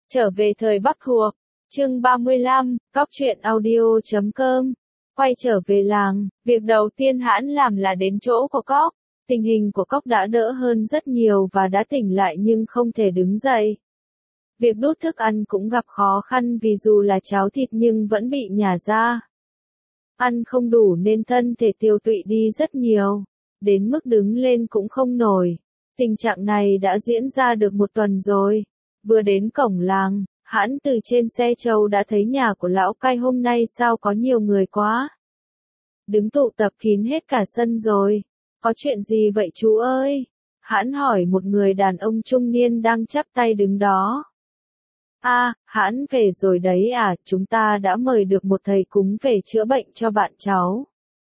Trở về thời Bắc thuộc, chương 35, Cóc truyện audio.com. Quay trở về làng, việc đầu tiên Hãn làm là đến chỗ của Cóc. Tình hình của Cóc đã đỡ hơn rất nhiều và đã tỉnh lại nhưng không thể đứng dậy. Việc đút thức ăn cũng gặp khó khăn vì dù là cháo thịt nhưng vẫn bị nhả ra. Ăn không đủ nên thân thể tiêu tụy đi rất nhiều, đến mức đứng lên cũng không nổi. Tình trạng này đã diễn ra được một tuần rồi. Vừa đến cổng làng, Hãn từ trên xe trâu đã thấy nhà của lão cai hôm nay sao có nhiều người quá. Đứng tụ tập kín hết cả sân rồi. Có chuyện gì vậy chú ơi? Hãn hỏi một người đàn ông trung niên đang chắp tay đứng đó. Hãn về rồi đấy à, chúng ta đã mời được một thầy cúng về chữa bệnh cho bạn cháu.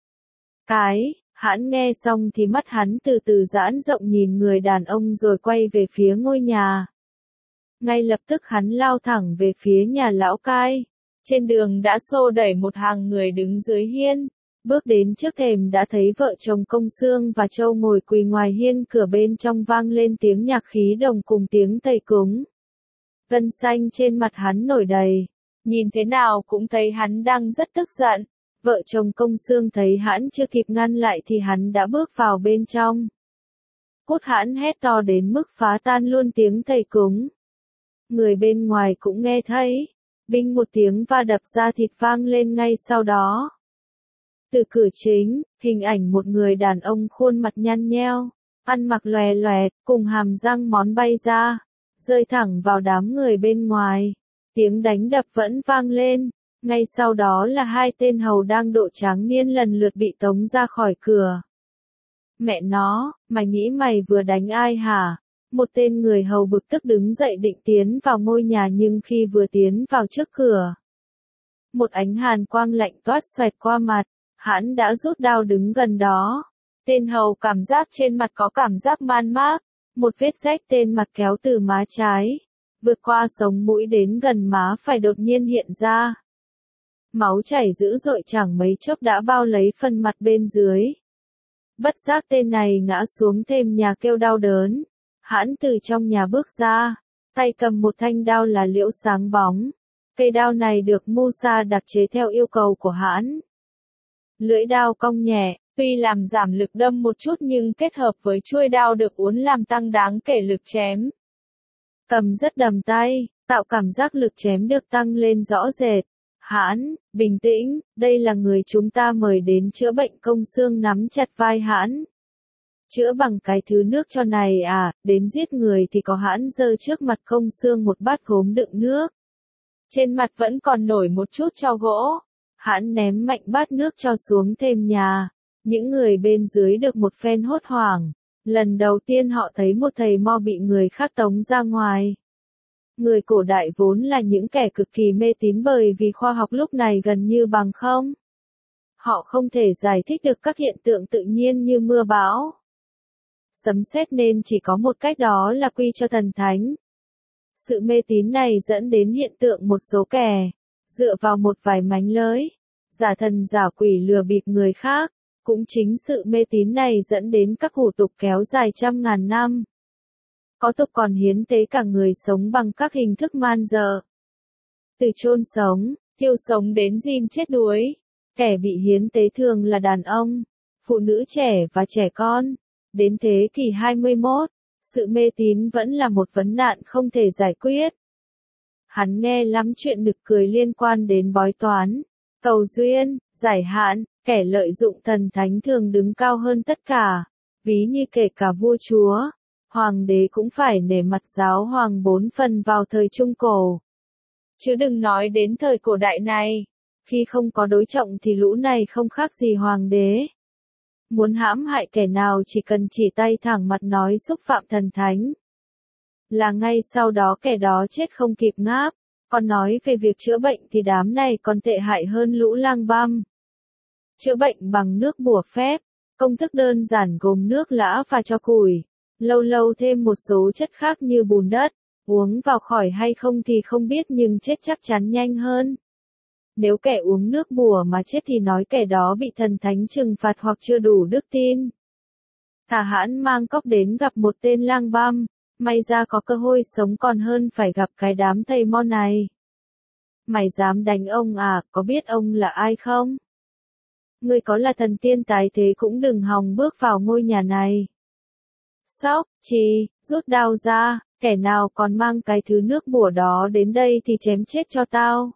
Hãn nghe xong thì mắt hắn từ từ giãn rộng nhìn người đàn ông rồi quay về phía ngôi nhà. Ngay lập tức hắn lao thẳng về phía nhà lão cai. Trên đường đã xô đẩy một hàng người đứng dưới hiên. Bước đến trước thềm đã thấy vợ chồng Công Xương và Châu ngồi quỳ ngoài hiên, cửa bên trong vang lên tiếng nhạc khí đồng cùng tiếng thầy cúng. Gân xanh trên mặt hắn nổi đầy. Nhìn thế nào cũng thấy hắn đang rất tức giận. Vợ chồng Công Xương thấy Hãn chưa kịp ngăn lại thì hắn đã bước vào bên trong. Cút! Hãn hét to đến mức phá tan luôn tiếng thầy cúng. Người bên ngoài cũng nghe thấy. Binh một tiếng va đập ra thịt vang lên ngay sau đó. Từ cửa chính, hình ảnh một người đàn ông khuôn mặt nhăn nheo, ăn mặc lòe loẹt, cùng hàm răng món bay ra, rơi thẳng vào đám người bên ngoài. Tiếng đánh đập vẫn vang lên. Ngay sau đó là hai tên hầu đang độ tráng niên lần lượt bị tống ra khỏi cửa. Mẹ nó, mày nghĩ mày vừa đánh ai hả? Một tên người hầu bực tức đứng dậy định tiến vào ngôi nhà nhưng khi vừa tiến vào trước cửa, một ánh hàn quang lạnh toát xoẹt qua mặt. Hãn đã rút đao đứng gần đó. Tên hầu cảm giác trên mặt có cảm giác man mác. Một vết rách tên mặt kéo từ má trái, vượt qua sống mũi đến gần má phải đột nhiên hiện ra. Máu chảy dữ dội chẳng mấy chốc đã bao lấy phần mặt bên dưới. Bất giác tên này ngã xuống thềm nhà kêu đau đớn. Hãn từ trong nhà bước ra, tay cầm một thanh đao là liễu sáng bóng. Cây đao này được Musa đặc chế theo yêu cầu của Hãn. Lưỡi đao cong nhẹ, tuy làm giảm lực đâm một chút nhưng kết hợp với chuôi đao được uốn làm tăng đáng kể lực chém. Cầm rất đầm tay, tạo cảm giác lực chém được tăng lên rõ rệt. Hãn, bình tĩnh, đây là người chúng ta mời đến chữa bệnh. Công Xương nắm chặt vai Hãn. Chữa bằng cái thứ nước cho này à, đến giết người thì có. Hãn giơ trước mặt Công Xương một bát gốm đựng nước. Trên mặt vẫn còn nổi một chút tro gỗ. Hãn ném mạnh bát nước cho xuống thềm nhà. Những người bên dưới được một phen hốt hoảng. Lần đầu tiên họ thấy một thầy mo bị người khác tống ra ngoài. Người cổ đại vốn là những kẻ cực kỳ mê tín bởi vì khoa học lúc này gần như bằng không. Họ không thể giải thích được các hiện tượng tự nhiên như mưa bão, sấm sét nên chỉ có một cách, đó là quy cho thần thánh. Sự mê tín này dẫn đến hiện tượng một số kẻ dựa vào một vài mánh lới, giả thần giả quỷ lừa bịp người khác. Cũng chính sự mê tín này dẫn đến các hủ tục kéo dài trăm ngàn năm. Có tục còn hiến tế cả người sống bằng các hình thức man dợ. Từ chôn sống, thiêu sống đến dim chết đuối. Kẻ bị hiến tế thường là đàn ông, phụ nữ trẻ và trẻ con. Đến thế kỷ 21, sự mê tín vẫn là một vấn nạn không thể giải quyết. Hắn nghe lắm chuyện nực cười liên quan đến bói toán, cầu duyên, giải hạn. Kẻ lợi dụng thần thánh thường đứng cao hơn tất cả. Ví như kể cả vua chúa, hoàng đế cũng phải nể mặt giáo hoàng 4 phần vào thời Trung Cổ. Chứ đừng nói đến thời cổ đại này. Khi không có đối trọng thì lũ này không khác gì hoàng đế. Muốn hãm hại kẻ nào chỉ cần chỉ tay thẳng mặt nói xúc phạm thần thánh, là ngay sau đó kẻ đó chết không kịp ngáp. Còn nói về việc chữa bệnh thì đám này còn tệ hại hơn lũ lang băm. Chữa bệnh bằng nước bùa phép. Công thức đơn giản gồm nước lã pha cho củi, lâu lâu thêm một số chất khác như bùn đất. Uống vào khỏi hay không thì không biết nhưng chết chắc chắn nhanh hơn. Nếu kẻ uống nước bùa mà chết thì nói kẻ đó bị thần thánh trừng phạt hoặc chưa đủ đức tin. Thả Hãn mang Cóc đến gặp một tên lang băm. May ra có cơ hội sống còn hơn phải gặp cái đám thầy mo này. Mày dám đánh ông à, có biết ông là ai không? Ngươi có là thần tiên tái thế cũng đừng hòng bước vào ngôi nhà này. Sóc, Chi, rút đao ra, kẻ nào còn mang cái thứ nước bùa đó đến đây thì chém chết cho tao.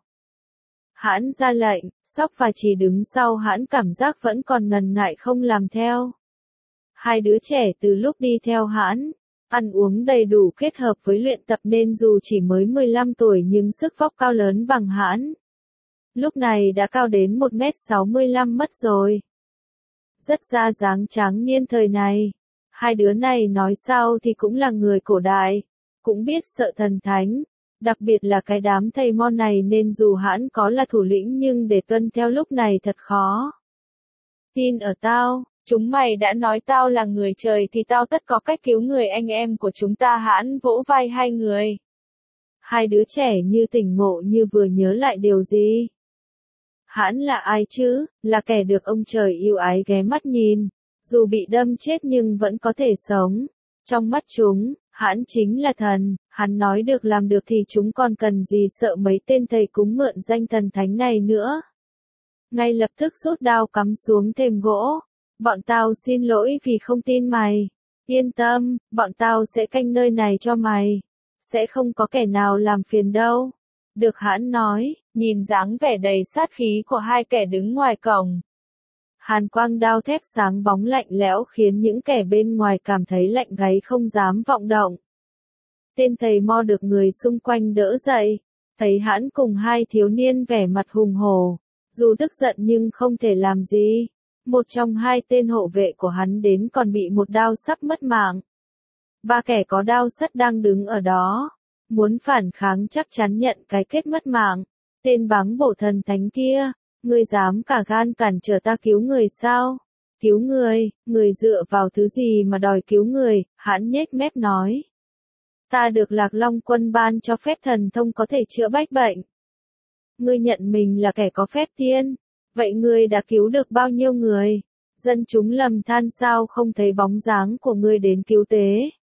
Hãn ra lệnh, Sóc và Chi đứng sau hãn cảm giác vẫn còn ngần ngại không làm theo. Hai đứa trẻ từ lúc đi theo hãn, ăn uống đầy đủ kết hợp với luyện tập nên dù chỉ mới 15 tuổi nhưng sức vóc cao lớn bằng hãn. Lúc này đã cao đến 1m65 mất rồi. Rất ra dáng tráng niên thời này. Hai đứa này nói sao thì cũng là người cổ đại, cũng biết sợ thần thánh, đặc biệt là cái đám thầy mo này nên dù hãn có là thủ lĩnh nhưng để tuân theo lúc này thật khó. Tin ở tao, chúng mày đã nói tao là người trời thì tao tất có cách cứu người anh em của chúng ta. Hãn vỗ vai hai người. Hai đứa trẻ như tỉnh ngộ như vừa nhớ lại điều gì. Hãn là ai chứ, là kẻ được ông trời yêu ái ghé mắt nhìn. Dù bị đâm chết nhưng vẫn có thể sống. Trong mắt chúng, hãn chính là thần, hắn nói được làm được thì chúng còn cần gì sợ mấy tên thầy cúng mượn danh thần thánh này nữa. Ngay lập tức rút đao cắm xuống thềm gỗ. Bọn tao xin lỗi vì không tin mày. Yên tâm, bọn tao sẽ canh nơi này cho mày. Sẽ không có kẻ nào làm phiền đâu. Được hãn nói, nhìn dáng vẻ đầy sát khí của hai kẻ đứng ngoài cổng. Hàn quang đao thép sáng bóng lạnh lẽo khiến những kẻ bên ngoài cảm thấy lạnh gáy không dám vọng động. Tên thầy mo được người xung quanh đỡ dậy, thấy hãn cùng hai thiếu niên vẻ mặt hùng hổ, dù tức giận nhưng không thể làm gì. Một trong hai tên hộ vệ của hắn đến còn bị một đao sắc mất mạng. Ba kẻ có đao sắt đang đứng ở đó, muốn phản kháng chắc chắn nhận cái kết mất mạng. Tên báng bổ thần thánh kia, ngươi dám cả gan cản trở ta cứu người sao? Cứu người, người dựa vào thứ gì mà đòi cứu người? Hãn nhếch mép nói. Ta được Lạc Long Quân ban cho phép thần thông có thể chữa bách bệnh. Ngươi nhận mình là kẻ có phép tiên, vậy ngươi đã cứu được bao nhiêu người? Dân chúng lầm than sao không thấy bóng dáng của ngươi đến cứu tế?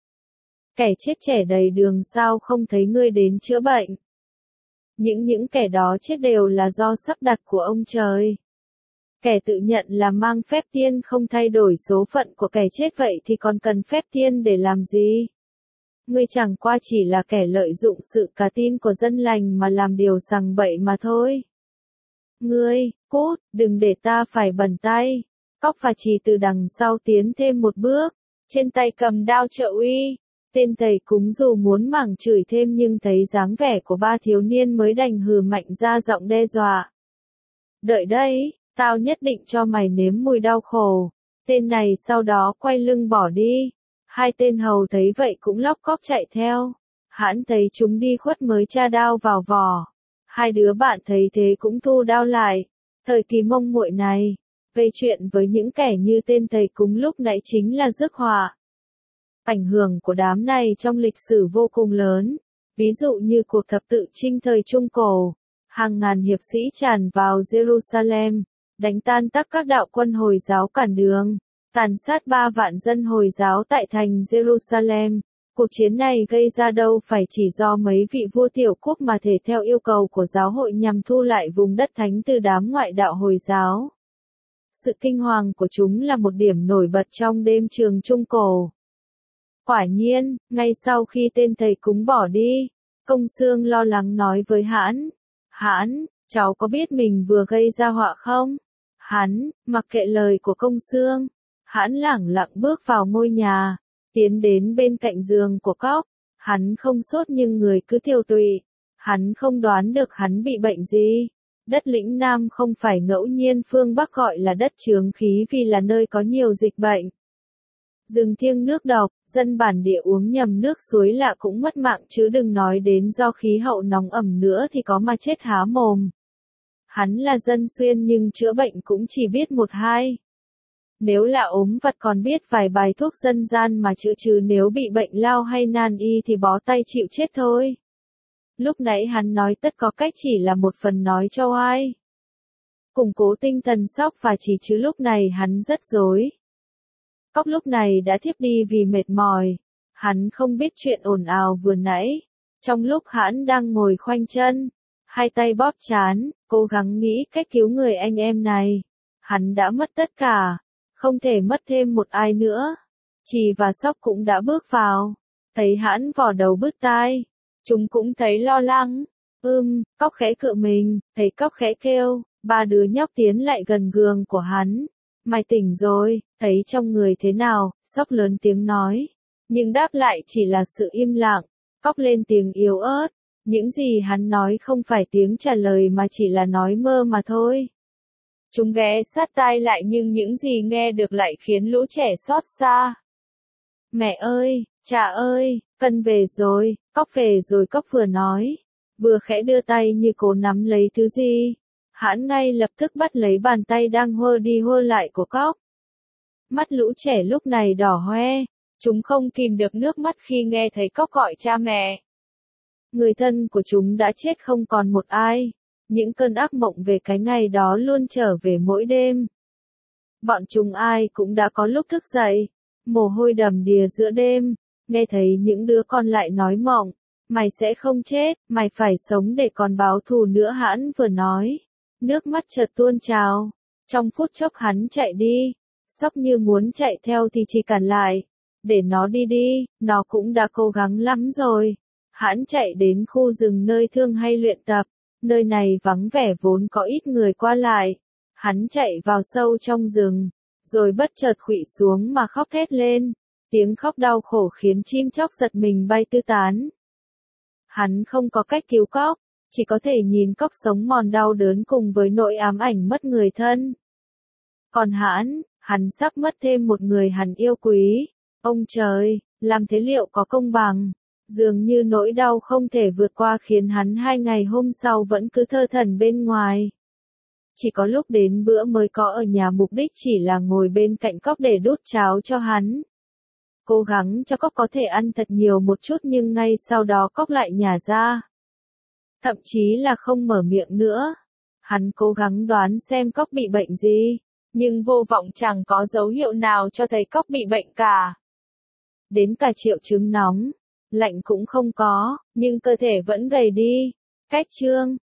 Kẻ chết trẻ đầy đường sao không thấy ngươi đến chữa bệnh? Những kẻ đó chết đều là do sắp đặt của ông trời. Kẻ tự nhận là mang phép tiên không thay đổi số phận của kẻ chết vậy thì còn cần phép tiên để làm gì? Ngươi chẳng qua chỉ là kẻ lợi dụng sự cá tin của dân lành mà làm điều sằng bậy mà thôi. Ngươi, cút, đừng để ta phải bẩn tay. Cóc và Trì từ đằng sau tiến thêm một bước, trên tay cầm đao trợ uy. Tên thầy cúng dù muốn mắng chửi thêm nhưng thấy dáng vẻ của ba thiếu niên mới đành hừ mạnh ra giọng đe dọa. Đợi đấy, tao nhất định cho mày nếm mùi đau khổ. Tên này sau đó quay lưng bỏ đi. Hai tên hầu thấy vậy cũng lóc cóc chạy theo. Hãn thấy chúng đi khuất mới tra đao vào vỏ. Hai đứa bạn thấy thế cũng thu đao lại. Thời kỳ Mông Nguội này, gây chuyện với những kẻ như tên thầy cúng lúc nãy chính là rước họa. Ảnh hưởng của đám này trong lịch sử vô cùng lớn, ví dụ như cuộc thập tự chinh thời Trung Cổ, hàng ngàn hiệp sĩ tràn vào Jerusalem, đánh tan tác các đạo quân Hồi giáo cản đường, tàn sát 3 vạn dân Hồi giáo tại thành Jerusalem. Cuộc chiến này gây ra đâu phải chỉ do mấy vị vua tiểu quốc mà thể theo yêu cầu của giáo hội nhằm thu lại vùng đất thánh từ đám ngoại đạo Hồi giáo. Sự kinh hoàng của chúng là một điểm nổi bật trong đêm trường Trung Cổ. Quả nhiên, ngay sau khi tên thầy cúng bỏ đi, Công Xương lo lắng nói với Hãn. Hãn, cháu có biết mình vừa gây ra họa không? Hắn, mặc kệ lời của Công Xương. Hãn lẳng lặng bước vào ngôi nhà, tiến đến bên cạnh giường của Cóc. Hắn không sốt nhưng người cứ tiêu tụy. Hắn không đoán được hắn bị bệnh gì. Đất lĩnh Nam không phải ngẫu nhiên phương Bắc gọi là đất chướng khí vì là nơi có nhiều dịch bệnh. Rừng thiêng nước độc, dân bản địa uống nhầm nước suối lạ cũng mất mạng chứ đừng nói đến do khí hậu nóng ẩm nữa thì có mà chết há mồm. Hắn là dân xuyên nhưng chữa bệnh cũng chỉ biết một hai. Nếu là ốm vặt còn biết vài bài thuốc dân gian mà chữa chứ nếu bị bệnh lao hay nan y thì bó tay chịu chết thôi. Lúc nãy hắn nói tất có cách chỉ là một phần nói cho ai. Củng cố tinh thần Sóc và Chỉ chứ lúc này hắn rất rối. Cóc lúc này đã thiếp đi vì mệt mỏi. Hắn không biết chuyện ồn ào vừa nãy. Trong lúc hắn đang ngồi khoanh chân, hai tay bóp trán, cố gắng nghĩ cách cứu người anh em này. Hắn đã mất tất cả, không thể mất thêm một ai nữa. Trì và Sóc cũng đã bước vào, thấy hắn vò đầu bứt tai. Chúng cũng thấy lo lắng. Cóc khẽ cựa mình, thấy Cóc khẽ kêu, ba đứa nhóc tiến lại gần giường của hắn. Mày tỉnh rồi, thấy trong người thế nào, Sóc lớn tiếng nói. Nhưng đáp lại chỉ là sự im lặng. Cóc lên tiếng yếu ớt. Những gì hắn nói không phải tiếng trả lời mà chỉ là nói mơ mà thôi. Chúng ghé sát tai lại nhưng những gì nghe được lại khiến lũ trẻ xót xa. Mẹ ơi, cha ơi, Cân về rồi, Cóc về rồi, Cóc vừa nói. Vừa khẽ đưa tay như cố nắm lấy thứ gì. Hắn ngay lập tức bắt lấy bàn tay đang hơ đi hơ lại của Cóc. Mắt lũ trẻ lúc này đỏ hoe. Chúng không kìm được nước mắt khi nghe thấy Cóc gọi cha mẹ. Người thân của chúng đã chết không còn một ai. Những cơn ác mộng về cái ngày đó luôn trở về mỗi đêm. Bọn chúng ai cũng đã có lúc thức dậy, mồ hôi đầm đìa giữa đêm, nghe thấy những đứa con lại nói mộng. Mày sẽ không chết, mày phải sống để còn báo thù nữa, hắn vừa nói. Nước mắt chợt tuôn trào. Trong phút chốc hắn chạy đi. Sóc như muốn chạy theo thì chỉ cản lại. Để nó đi đi, nó cũng đã cố gắng lắm rồi. Hắn chạy đến khu rừng nơi Thương hay luyện tập. Nơi này vắng vẻ vốn có ít người qua lại. Hắn chạy vào sâu trong rừng, rồi bất chợt khuỵu xuống mà khóc thét lên. Tiếng khóc đau khổ khiến chim chóc giật mình bay tứ tán. Hắn không có cách cứu Cóc, chỉ có thể nhìn Cóc sống mòn đau đớn cùng với nỗi ám ảnh mất người thân. Còn hắn sắp mất thêm một người hắn yêu quý. Ông trời, làm thế liệu có công bằng? Dường như nỗi đau không thể vượt qua khiến hắn 2 ngày hôm sau vẫn cứ thơ thẩn bên ngoài. Chỉ có lúc đến bữa mới có ở nhà, mục đích chỉ là ngồi bên cạnh Cóc để đút cháo cho hắn. Cố gắng cho Cóc có thể ăn thật nhiều một chút, nhưng ngay sau đó Cóc lại nhả ra. Thậm chí là không mở miệng nữa. Hắn cố gắng đoán xem Cóc bị bệnh gì, nhưng vô vọng, chẳng có dấu hiệu nào cho thấy Cóc bị bệnh cả. Đến cả triệu chứng nóng, lạnh cũng không có, nhưng cơ thể vẫn gầy đi. Cách chương